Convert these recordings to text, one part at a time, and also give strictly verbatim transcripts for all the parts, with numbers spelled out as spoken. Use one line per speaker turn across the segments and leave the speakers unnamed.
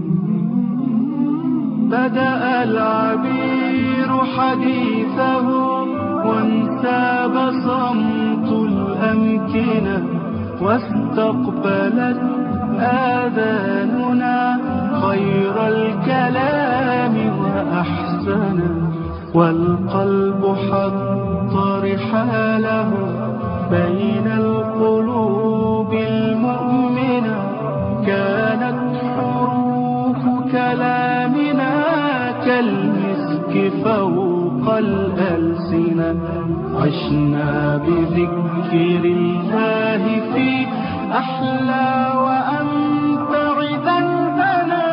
بدأ العبير حديثه وانساب صمت الأمكنة واستقبلت آذاننا خير الكلام وأحسنه، والقلب حط رحاله بين القلوب المؤمنة. كانت حروف كلامنا كالمسك فوق الألسنة، عشنا بذكر الله في أحلى وأمتع ذنبنا،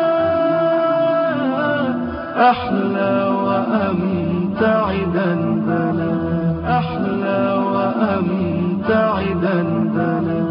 أحلى وأمتع ذنبنا، أحلى وأمتع ذنبنا.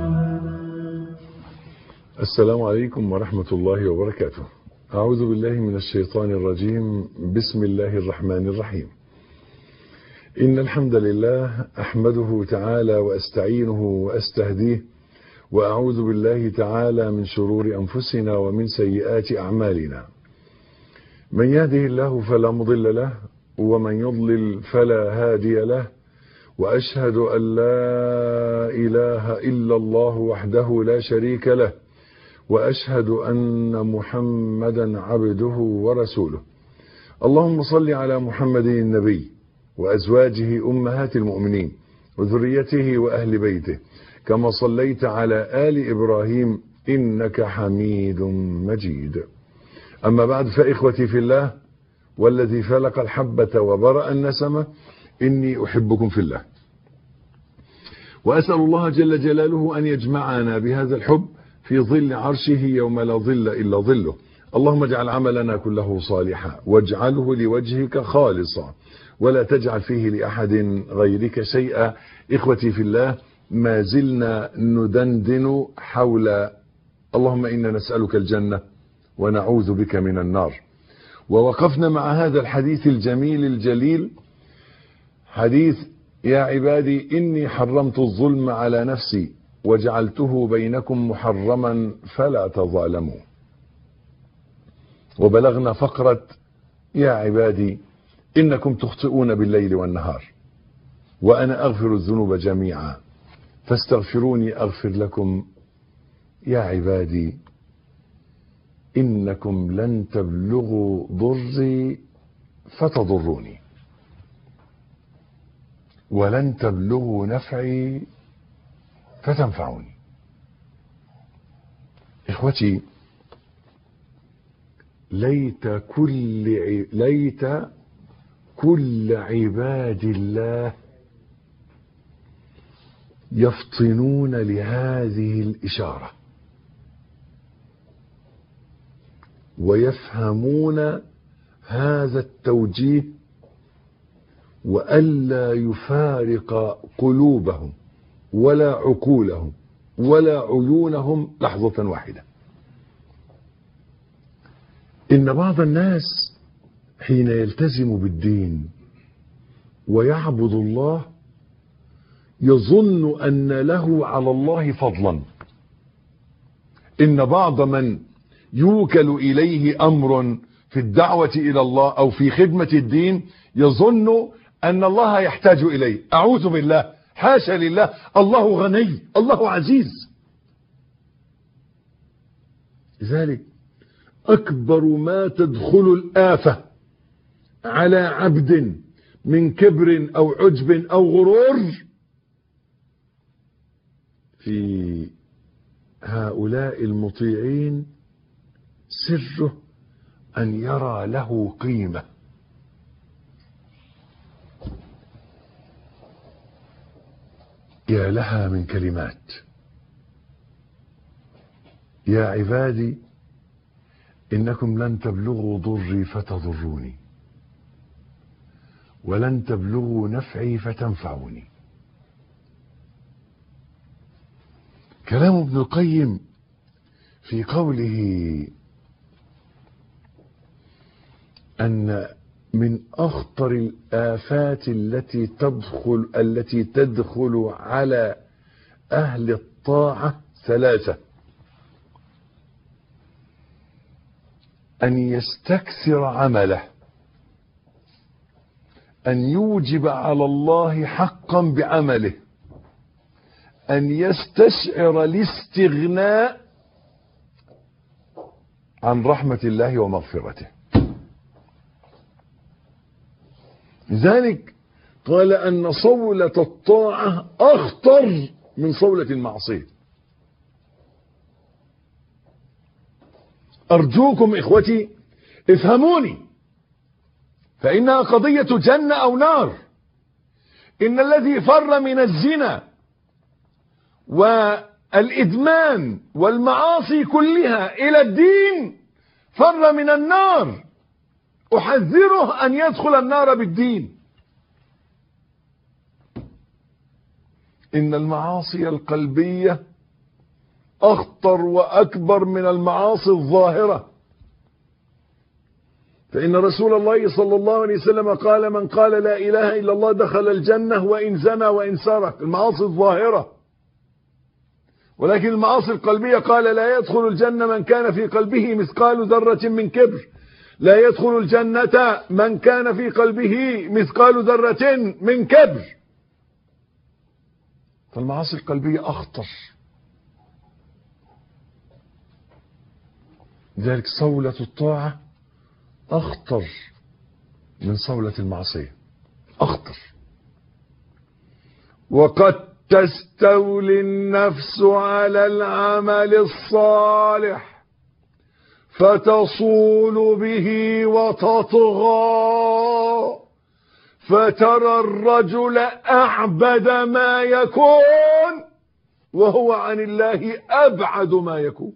السلام عليكم ورحمة الله وبركاته. أعوذ بالله من الشيطان الرجيم. بسم الله الرحمن الرحيم. إن الحمد لله أحمده تعالى وأستعينه وأستهديه، وأعوذ بالله تعالى من شرور أنفسنا ومن سيئات أعمالنا. من يهده الله فلا مضل له، ومن يضلل فلا هادي له، وأشهد أن لا إله إلا الله وحده لا شريك له، وأشهد أن محمدا عبده ورسوله. اللهم صل على محمد النبي وأزواجه أمهات المؤمنين وذريته وأهل بيته، كما صليت على آل إبراهيم إنك حميد مجيد. أما بعد، فإخوتي في الله والذي فلق الحبة وبرأ النسمة، إني أحبكم في الله، وأسأل الله جل جلاله أن يجمعنا بهذا الحب في ظل عرشه يوم لا ظل إلا ظله. اللهم اجعل عملنا كله صالحا، واجعله لوجهك خالصا، ولا تجعل فيه لأحد غيرك شيئا. إخوتي في الله، ما زلنا ندندن حول اللهم إنا نسألك الجنة ونعوذ بك من النار. ووقفنا مع هذا الحديث الجميل الجليل، حديث يا عبادي إني حرمت الظلم على نفسي وجعلته بينكم محرما فلا تظالموا. وبلغنا فقرة يا عبادي إنكم تخطئون بالليل والنهار، وأنا أغفر الذنوب جميعا فاستغفروني أغفر لكم. يا عبادي إنكم لن تبلغوا ضري فتضروني، ولن تبلغوا نفعي فتنفعوني. إخوتي، ليت كل ليت كل عباد الله يفطنون لهذه الإشارة ويفهمون هذا التوجيه، وألا يفارق قلوبهم ولا عقولهم ولا عيونهم لحظة واحدة. إن بعض الناس حين يلتزم بالدين ويعبد الله يظن أن له على الله فضلا. إن بعض من يوكل إليه أمر في الدعوة إلى الله أو في خدمة الدين يظن أن الله يحتاج إليه. أعوذ بالله، حاشا لله، الله غني، الله عزيز. لذلك أكبر ما تدخل الآفة على عبد من كبر أو عجب أو غرور في هؤلاء المطيعين سره أن يرى له قيمة. يا لها من كلمات. يا عبادي إنكم لن تبلغوا ضري فتضروني، ولن تبلغوا نفعي فتنفعوني. كلام ابن القيم في قوله أن من أخطر الآفات التي تدخل التي تدخل على أهل الطاعة ثلاثة: أن يستكثر عمله، أن يوجب على الله حقا بعمله، أن يستشعر الاستغناء عن رحمة الله ومغفرته. لذلك قال أن صولة الطاعة أخطر من صولة المعصية. أرجوكم إخوتي افهموني، فإنها قضية جنة أو نار. إن الذي فر من الزنا والإدمان والمعاصي كلها إلى الدين فر من النار. أحذره أن يدخل النار بالدين. إن المعاصي القلبية أخطر وأكبر من المعاصي الظاهرة. فإن رسول الله صلى الله عليه وسلم قال: من قال لا إله إلا الله دخل الجنة وإن زنى وإن سرق. المعاصي الظاهرة. ولكن المعاصي القلبية قال: لا يدخل الجنة من كان في قلبه مثقال ذرة من كبر. لا يدخل الجنة من كان في قلبه مثقال ذرة من كبر. فالمعاصي القلبية أخطر. لذلك صولة الطاعة أخطر من صولة المعصية، أخطر. وقد تستولي النفس على العمل الصالح فتصول به وتطغى، فترى الرجل أعبد ما يكون وهو عن الله أبعد ما يكون.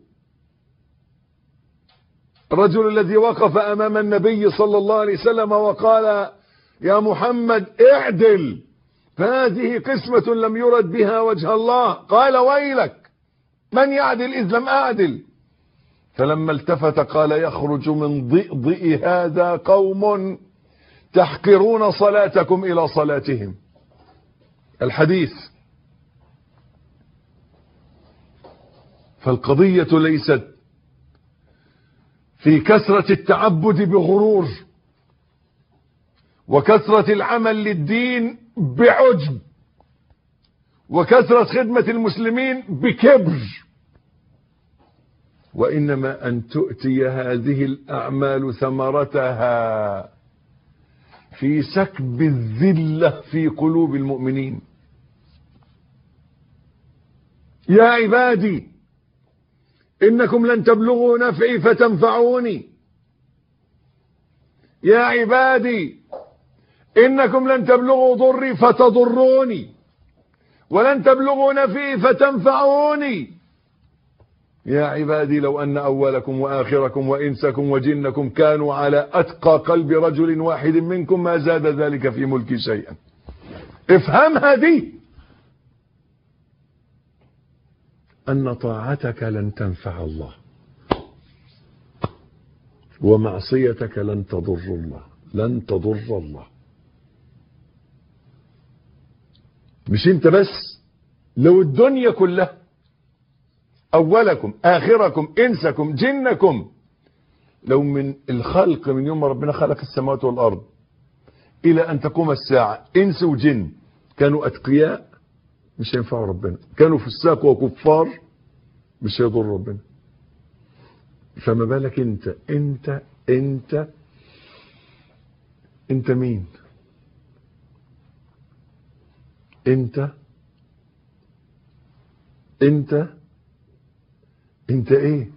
الرجل الذي وقف أمام النبي صلى الله عليه وسلم وقال: يا محمد اعدل، فهذه قسمة لم يرد بها وجه الله. قال: ويلك، من يعدل إذ لم أعدل؟ فلما التفت قال: يخرج من ضئضئ هذا قوم تحقرون صلاتكم إلى صلاتهم. الحديث. فالقضية ليست في كثرة التعبد بغرور، وكثرة العمل للدين بعجب، وكثرة خدمة المسلمين بكبر، وإنما أن تؤتي هذه الأعمال ثمرتها في سكب الذلة في قلوب المؤمنين. يا عبادي إنكم لن تبلغوا نفعي فتنفعوني. يا عبادي إنكم لن تبلغوا ضري فتضروني، ولن تبلغوا نفعي فتنفعوني. يا عبادي لو أن أولكم وآخركم وإنسكم وجنكم كانوا على أتقى قلب رجل واحد منكم ما زاد ذلك في ملكي شيئا. افهمها دي، أن طاعتك لن تنفع الله، ومعصيتك لن تضر الله، لن تضر الله. مش انت بس، لو الدنيا كلها، أولكم آخركم إنسكم جنكم، لو من الخلق من يوم ربنا خلق السماوات والأرض إلى أن تقوم الساعة إنس وجن كانوا أتقياء، مش هينفعوا ربنا. كانوا فساق وكفار، مش هيضر ربنا. فما بالك انت انت انت انت مين؟ انت انت انت ايه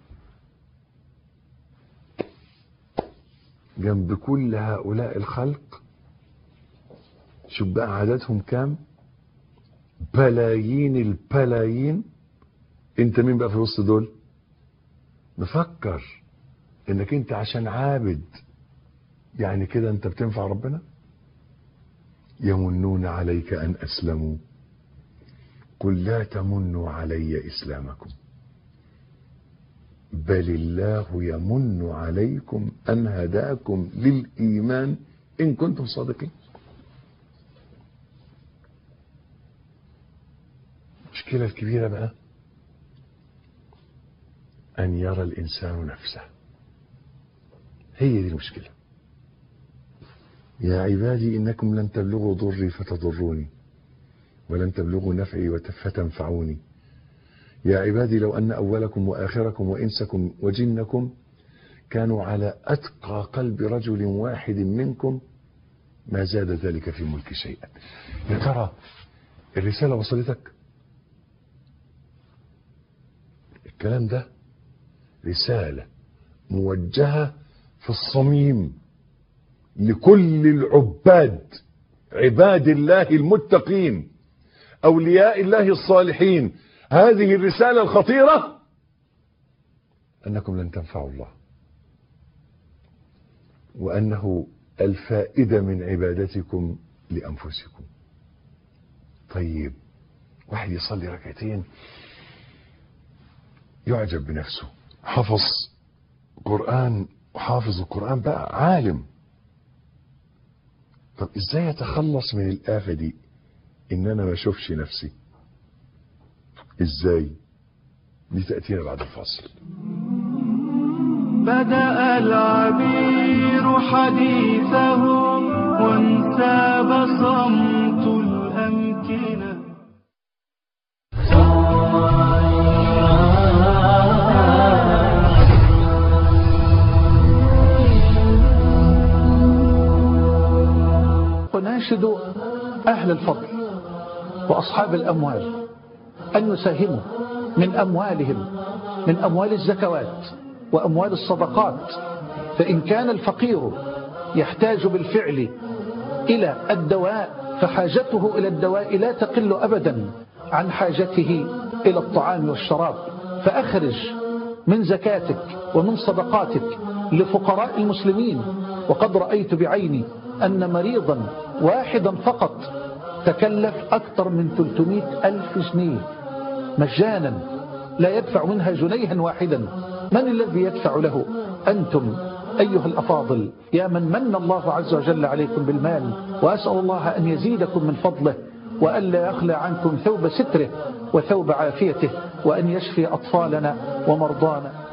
جنب كل هؤلاء الخلق؟ شوف بقى عددهم كام، بلايين البلايين. انت مين بقى في وسط دول؟ مفكر انك انت عشان عابد يعني كده انت بتنفع ربنا؟ يمنون عليك ان اسلموا قل لا تمنوا علي اسلامكم بل الله يمن عليكم ان هداكم للايمان ان كنتم صادقين. المشكلة الكبيرة بقى أن يرى الإنسان نفسه هي دي المشكلة. يا عبادي إنكم لن تبلغوا ضري فتضروني ولن تبلغوا نفعي فتنفعوني. يا عبادي لو أن أولكم وآخركم وإنسكم وجنكم كانوا على أتقى قلب رجل واحد منكم ما زاد ذلك في ملك شيئا. يا ترى الرسالة وصلتك؟ الكلام ده رسالة موجهة في الصميم لكل العباد، عباد الله المتقين، أولياء الله الصالحين. هذه الرسالة الخطيرة أنكم لن تنفعوا الله، وأنه الفائدة من عبادتكم لأنفسكم. طيب واحد يصلي ركعتين يعجب بنفسه، حفظ قرآن وحافظ القرآن بقى عالم. طب ازاي يتخلص من الآفة دي ان انا ما اشوفش نفسي؟ ازاي؟ دي تأتينا بعد الفاصل.
بدأ العبير حديثه وانساب صمت الأمكنة.
أناشد أهل الفضل وأصحاب الأموال أن يساهموا من أموالهم، من أموال الزكوات وأموال الصدقات. فإن كان الفقير يحتاج بالفعل إلى الدواء فحاجته إلى الدواء لا تقل أبدا عن حاجته إلى الطعام والشراب. فأخرج من زكاتك ومن صدقاتك لفقراء المسلمين. وقد رأيت بعيني أن مريضا واحدا فقط تكلف أكثر من ثلاثمائة ألف جنيه مجانا، لا يدفع منها جنيها واحدا. من الذي يدفع له؟ أنتم أيها الأفاضل، يا من من الله عز وجل عليكم بالمال. وأسأل الله أن يزيدكم من فضله، وأن لا يخلى عنكم ثوب ستره وثوب عافيته، وأن يشفي أطفالنا ومرضانا.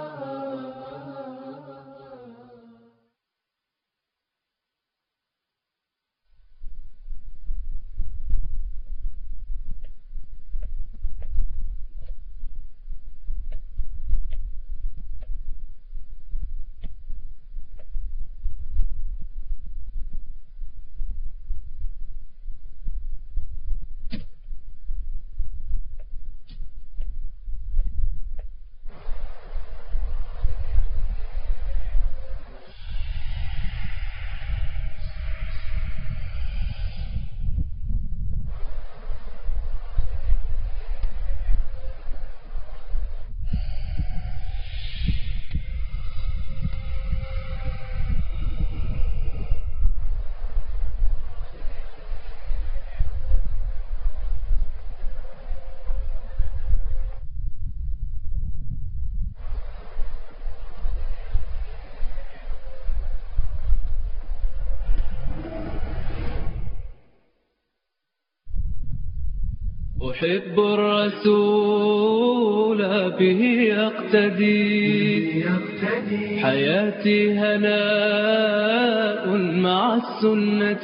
أحب الرسول به يقتدي، حياتي هناء مع السنة.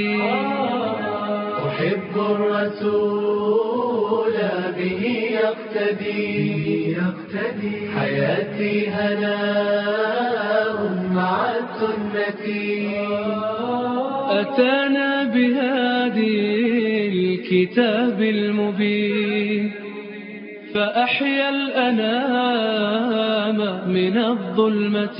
أحب الرسول به يقتدي، حياتي هناء مع السنة. أتانا بهادي الكتاب المبين فأحيا الأنام من الظلمة.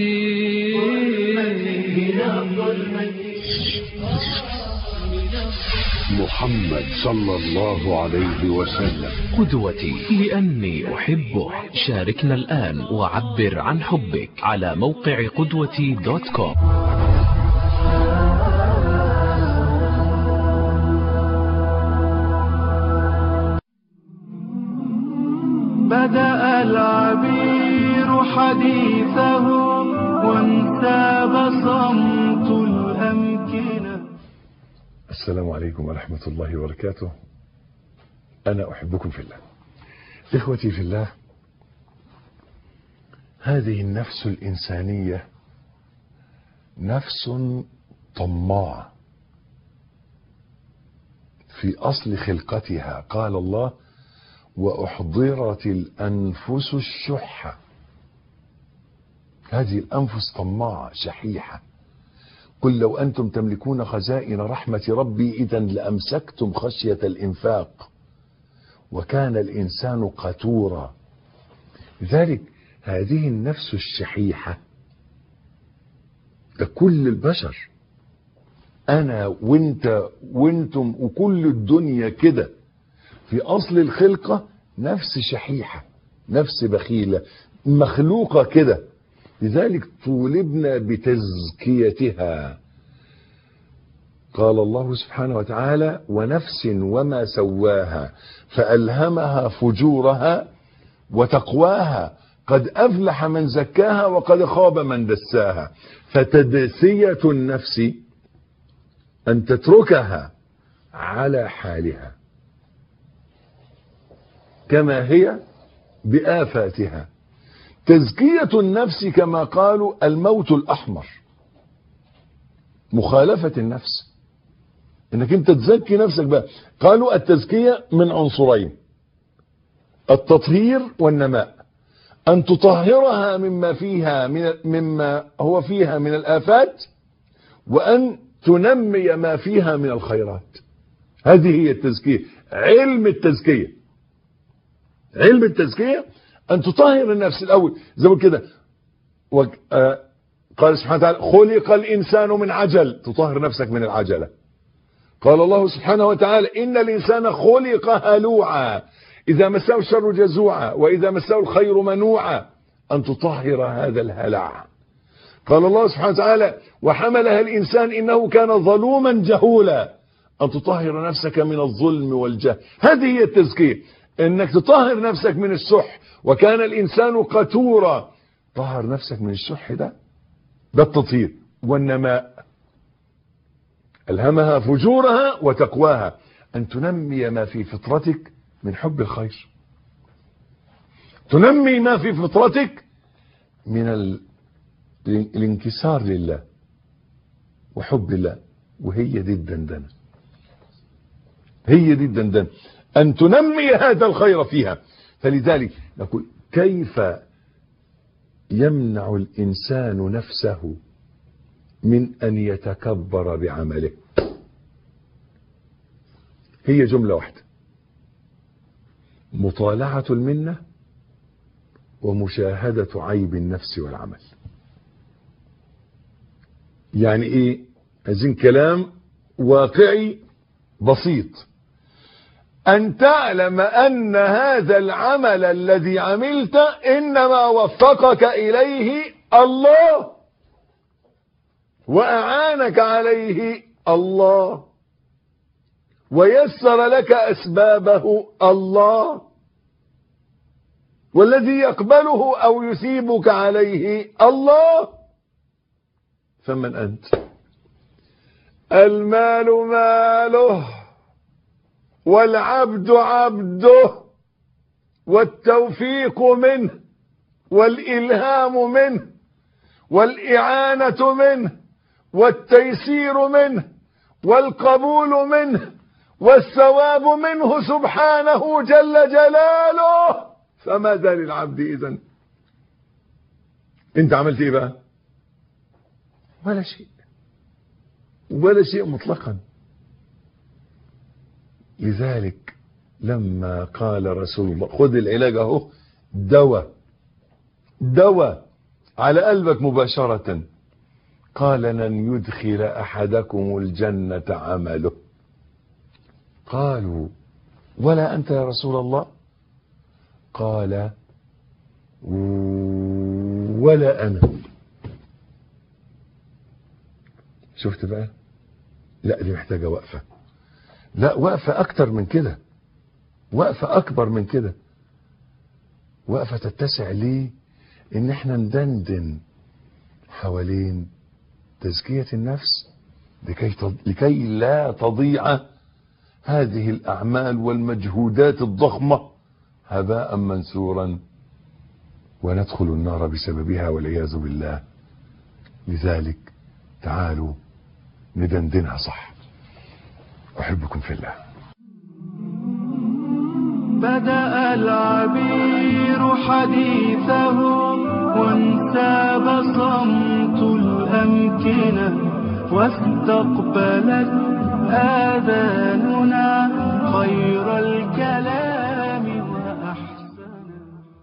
محمد صلى الله عليه وسلم
قدوتي لأني أحبه. شاركنا الآن وعبر عن حبك على موقع قدوتي دوت كوم.
بدأ العبير حديثه وانساب صمت الأمكنة.
السلام عليكم ورحمة الله وبركاته. أنا أحبكم في الله. إخوتي في الله، هذه النفس الإنسانية نفس طماعة في أصل خلقتها. قال الله: وأحضرت الأنفس الشح. هذه الأنفس طماعة شحيحة. قل لو أنتم تملكون خزائن رحمة ربي إذا لأمسكتم خشية الإنفاق وكان الإنسان قتورا. لذلك هذه النفس الشحيحة ده كل البشر، أنا وانت وانتم وكل الدنيا كده في أصل الخلقة نفس شحيحة، نفس بخيلة مخلوقة كده. لذلك طولبنا بتزكيتها. قال الله سبحانه وتعالى: ونفس وما سواها فألهمها فجورها وتقواها قد أفلح من زكاها وقد خاب من دساها. فتدسية النفس أن تتركها على حالها كما هي بآفاتها. تزكية النفس كما قالوا الموت الأحمر، مخالفة النفس، انك انت تزكي نفسك بقى. قالوا التزكية من عنصرين: التطهير والنماء، ان تطهرها مما فيها من مما هو فيها من الآفات، وان تنمي ما فيها من الخيرات. هذه هي التزكية، علم التزكية. علم التزكية أن تطهر النفس الأول، زي ما كده قال سبحانه وتعالى: خلق الإنسان من عجل، تطهر نفسك من العجلة. قال الله سبحانه وتعالى: إن الإنسان خلق هلوعا إذا مسه الشر جزوعا وإذا مسه الخير منوعا، أن تطهر هذا الهلع. قال الله سبحانه وتعالى: وحملها الإنسان إنه كان ظلوما جهولا، أن تطهر نفسك من الظلم والجهل. هذه هي التزكية، انك تطهر نفسك من الشح. وكان الانسان قتورا، طهر نفسك من الشح، ده ده التطهير. والنماء ألهمها فجورها وتقواها، ان تنمي ما في فطرتك من حب الخير، تنمي ما في فطرتك من ال... الانكسار لله وحب الله. وهي دي الدندنة، هي دي الدندنة، أن تنمي هذا الخير فيها. فلذلك نقول: كيف يمنع الإنسان نفسه من أن يتكبر بعمله؟ هي جملة واحدة: مطالعة المنة ومشاهدة عيب النفس والعمل. يعني إيه؟ عايزين كلام واقعي بسيط. أن تعلم أن هذا العمل الذي عملت إنما وفقك إليه الله وأعانك عليه الله ويسر لك أسبابه الله، والذي يقبله أو يثيبك عليه الله. فمن أنت؟ المال ماله والعبد عبده، والتوفيق منه والإلهام منه والإعانة منه والتيسير منه والقبول منه والثواب منه سبحانه جل جلاله. فماذا للعبد إذن؟ انت عملت ايه بقى؟ ولا شيء، ولا شيء مطلقا. لذلك لما قال رسول الله: خذ العلاج اهو، دواء دواء على قلبك مباشرة، قال: لن يدخل أحدكم الجنة عمله. قالوا: ولا أنت يا رسول الله؟ قال: ولا أنا. شفت بقى؟ لا، دي محتاجة وقفة، لا وقفة أكتر من كده، وقفة أكبر من كده، وقفة تتسع ليه إن احنا ندندن حوالين تزكية النفس لكي, لكي لا تضيع هذه الأعمال والمجهودات الضخمة هباء منثورا وندخل النار بسببها والعياذ بالله. لذلك تعالوا ندندنها صح. أحبكم في الله.
بدأ العبير حديثه وانساب صمت الأمكنة واستقبلت آذاننا خير الكلام وأحسن.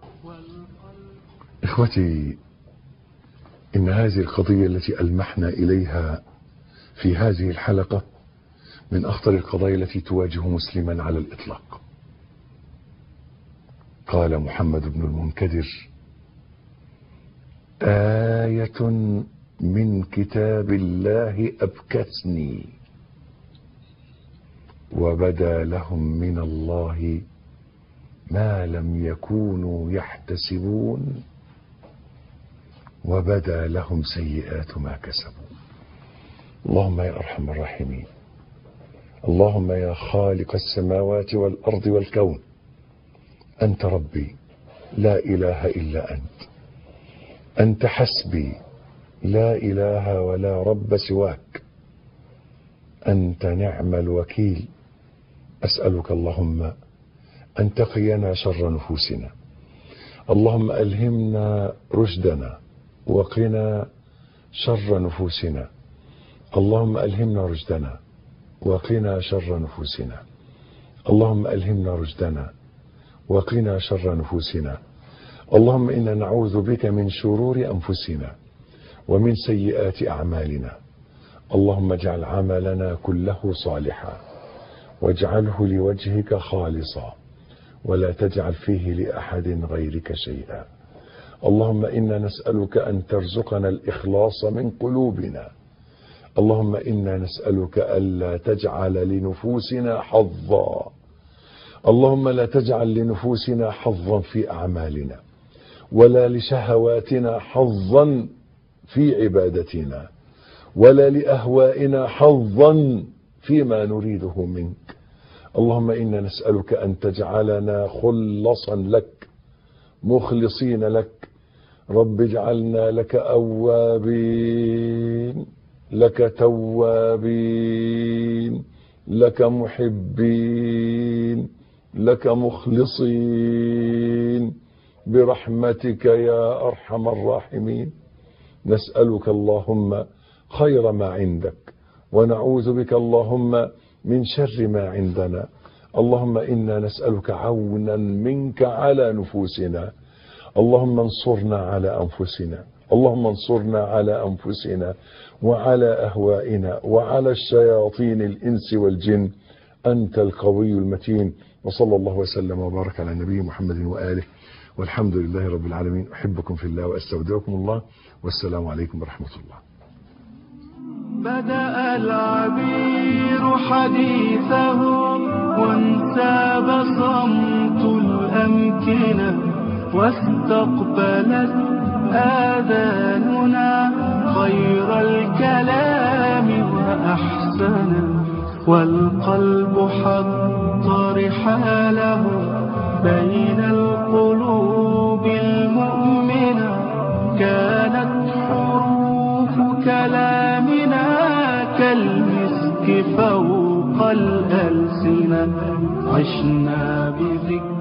إخوتي، إن هذه القضية التي ألمحنا إليها في هذه الحلقة من أخطر القضايا التي تواجه مسلما على الإطلاق. قال محمد بن المنكدر: آية من كتاب الله أبكتني وبدا لهم من الله ما لم يكونوا يحتسبون وبدا لهم سيئات ما كسبوا. اللهم يا أرحم الراحمين، اللهم يا خالق السماوات والأرض والكون، أنت ربي لا إله إلا أنت، أنت حسبي لا إله ولا رب سواك، أنت نعم الوكيل. أسألك اللهم أن تقينا شر نفوسنا، اللهم ألهمنا رشدنا وقنا شر نفوسنا، اللهم ألهمنا رشدنا وقنا شر نفوسنا، اللهم ألهمنا رشدنا وقنا شر نفوسنا. اللهم إنا نعوذ بك من شرور أنفسنا ومن سيئات أعمالنا. اللهم اجعل عملنا كله صالحا واجعله لوجهك خالصا ولا تجعل فيه لأحد غيرك شيئا. اللهم إنا نسألك أن ترزقنا الإخلاص من قلوبنا. اللهم إنا نسألك ألا تجعل لنفوسنا حظا. اللهم لا تجعل لنفوسنا حظا في أعمالنا ولا لشهواتنا حظا في عبادتنا ولا لأهوائنا حظا فيما نريده منك. اللهم إنا نسألك أن تجعلنا خلصا لك مخلصين لك. رب اجعلنا لك أوابين لك توابين لك محبين لك مخلصين برحمتك يا أرحم الراحمين. نسألك اللهم خير ما عندك ونعوذ بك اللهم من شر ما عندنا. اللهم إنا نسألك عونا منك على نفوسنا. اللهم انصرنا على أنفسنا، اللهم انصرنا على أنفسنا وعلى أهوائنا وعلى الشياطين الإنس والجن. أنت القوي المتين. وصلى الله وسلم وبارك على النبي محمد وآله والحمد لله رب العالمين. أحبكم في الله وأستودعكم الله، والسلام عليكم ورحمة الله.
بدأ العبير حديثه وانساب صمت الأمكنة واستقبلت آذاننا خير الكلام وأحسنه، والقلب حط رحاله بين القلوب المؤمنة. كانت حروف كلامنا كالمسك فوق الألسنة. عشنا بذكر